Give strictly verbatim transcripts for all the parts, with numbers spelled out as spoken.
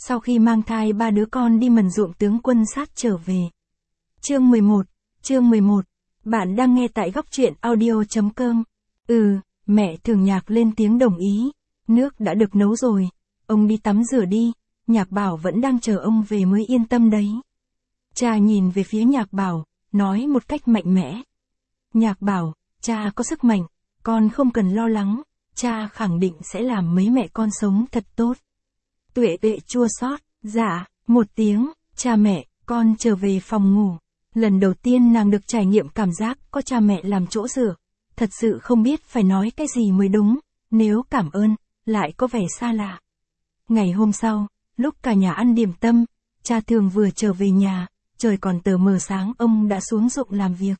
sau khi mang thai ba đứa con đi mần ruộng tướng quân sát trở về. Chương mười một, chương mười một, bạn đang nghe tại góc truyện audio chấm com. Ừ, mẹ Thường Nhạc lên tiếng đồng ý, nước đã được nấu rồi, ông đi tắm rửa đi, Nhạc Bảo vẫn đang chờ ông về mới yên tâm đấy. Cha nhìn về phía Nhạc Bảo, nói một cách mạnh mẽ. Nhạc Bảo, cha có sức mạnh, con không cần lo lắng, cha khẳng định sẽ làm mấy mẹ con sống thật tốt. Tuệ Tuệ chua xót, dạ, một tiếng, cha mẹ, con trở về phòng ngủ. Lần đầu tiên nàng được trải nghiệm cảm giác có cha mẹ làm chỗ dựa, thật sự không biết phải nói cái gì mới đúng, nếu cảm ơn, lại có vẻ xa lạ. Ngày hôm sau, lúc cả nhà ăn điểm tâm, cha Thường vừa trở về nhà, trời còn tờ mờ sáng ông đã xuống ruộng làm việc.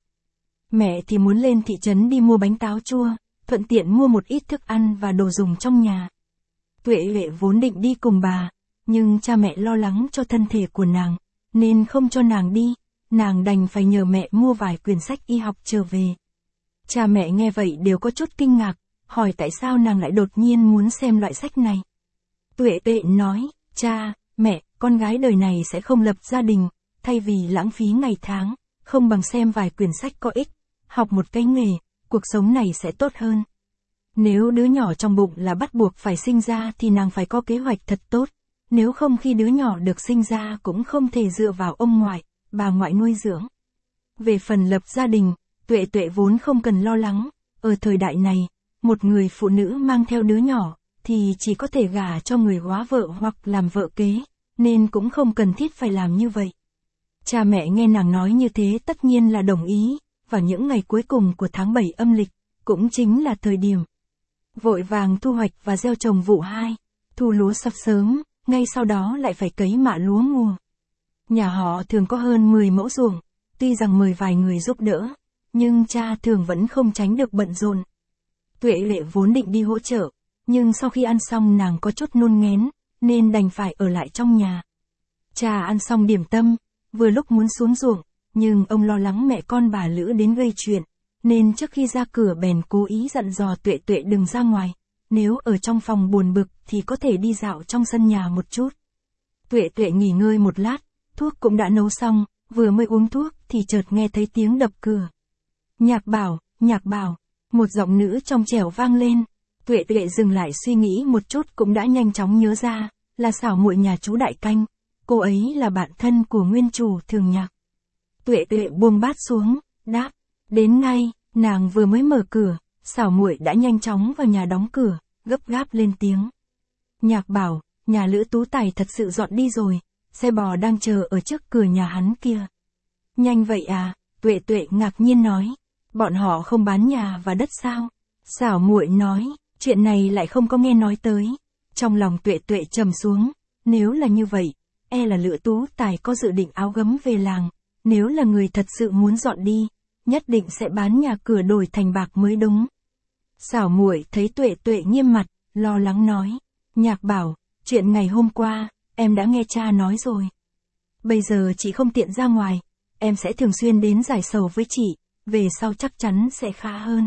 Mẹ thì muốn lên thị trấn đi mua bánh táo chua, thuận tiện mua một ít thức ăn và đồ dùng trong nhà. Tuệ Tuệ vốn định đi cùng bà, nhưng cha mẹ lo lắng cho thân thể của nàng, nên không cho nàng đi, nàng đành phải nhờ mẹ mua vài quyển sách y học trở về. Cha mẹ nghe vậy đều có chút kinh ngạc, hỏi tại sao nàng lại đột nhiên muốn xem loại sách này. Tuệ Tuệ nói, cha, mẹ, con gái đời này sẽ không lập gia đình, thay vì lãng phí ngày tháng, không bằng xem vài quyển sách có ích, học một cái nghề, cuộc sống này sẽ tốt hơn. Nếu đứa nhỏ trong bụng là bắt buộc phải sinh ra thì nàng phải có kế hoạch thật tốt, nếu không khi đứa nhỏ được sinh ra cũng không thể dựa vào ông ngoại, bà ngoại nuôi dưỡng. Về phần lập gia đình, Tuệ Tuệ vốn không cần lo lắng, ở thời đại này, một người phụ nữ mang theo đứa nhỏ, thì chỉ có thể gả cho người hóa vợ hoặc làm vợ kế, nên cũng không cần thiết phải làm như vậy. Cha mẹ nghe nàng nói như thế tất nhiên là đồng ý, vào những ngày cuối cùng của tháng bảy âm lịch, cũng chính là thời điểm vội vàng thu hoạch và gieo trồng vụ hai, thu lúa sắp sớm, ngay sau đó lại phải cấy mạ lúa mùa. Nhà họ Thường có hơn mười mẫu ruộng, tuy rằng mời vài người giúp đỡ, nhưng cha Thường vẫn không tránh được bận rộn. Tuệ Lệ vốn định đi hỗ trợ, nhưng sau khi ăn xong nàng có chút nôn nghén, nên đành phải ở lại trong nhà. Cha ăn xong điểm tâm, vừa lúc muốn xuống ruộng, nhưng ông lo lắng mẹ con bà Lữ đến gây chuyện, nên trước khi ra cửa bèn cố ý dặn dò Tuệ Tuệ đừng ra ngoài, nếu ở trong phòng buồn bực thì có thể đi dạo trong sân nhà một chút. Tuệ Tuệ nghỉ ngơi một lát, thuốc cũng đã nấu xong, vừa mới uống thuốc thì chợt nghe thấy tiếng đập cửa. Nhạc Bảo, Nhạc Bảo, một giọng nữ trong trẻo vang lên. Tuệ Tuệ dừng lại suy nghĩ một chút cũng đã nhanh chóng nhớ ra, là xảo muội nhà chú Đại Canh, cô ấy là bạn thân của nguyên chủ Thường Nhạc. Tuệ Tuệ buông bát xuống, đáp, đến ngay, nàng vừa mới mở cửa, xảo muội đã nhanh chóng vào nhà đóng cửa, gấp gáp lên tiếng. Nhạc Bảo, nhà Lữ Tú Tài thật sự dọn đi rồi, xe bò đang chờ ở trước cửa nhà hắn kia. Nhanh vậy à? Tuệ Tuệ ngạc nhiên nói, bọn họ không bán nhà và đất sao? Xảo muội nói, chuyện này lại không có nghe nói tới. Trong lòng Tuệ Tuệ trầm xuống, nếu là như vậy, e là Lữ Tú Tài có dự định áo gấm về làng, nếu là người thật sự muốn dọn đi, nhất định sẽ bán nhà cửa đổi thành bạc mới đúng. Xảo muội thấy Tuệ Tuệ nghiêm mặt, lo lắng nói, Nhạc Bảo, chuyện ngày hôm qua, em đã nghe cha nói rồi. Bây giờ chị không tiện ra ngoài, em sẽ thường xuyên đến giải sầu với chị, về sau chắc chắn sẽ khá hơn.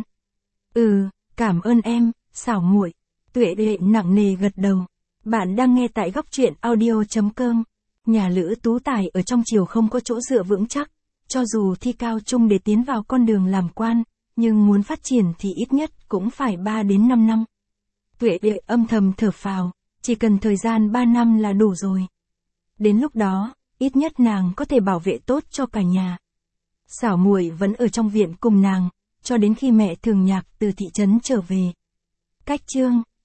Ừ, cảm ơn em, xảo muội. Tuệ Tuệ nặng nề gật đầu. Bạn đang nghe tại góc truyện audio chấm com. Nhà Lữ Tú Tài ở trong triều không có chỗ dựa vững chắc, cho dù thi cao trung để tiến vào con đường làm quan, nhưng muốn phát triển thì ít nhất cũng phải ba đến năm năm. Tuệ Tuệ âm thầm thở phào, chỉ cần thời gian ba năm là đủ rồi. Đến lúc đó, ít nhất nàng có thể bảo vệ tốt cho cả nhà. Xảo muội vẫn ở trong viện cùng nàng, cho đến khi mẹ Thường Nhạc từ thị trấn trở về. Cách chương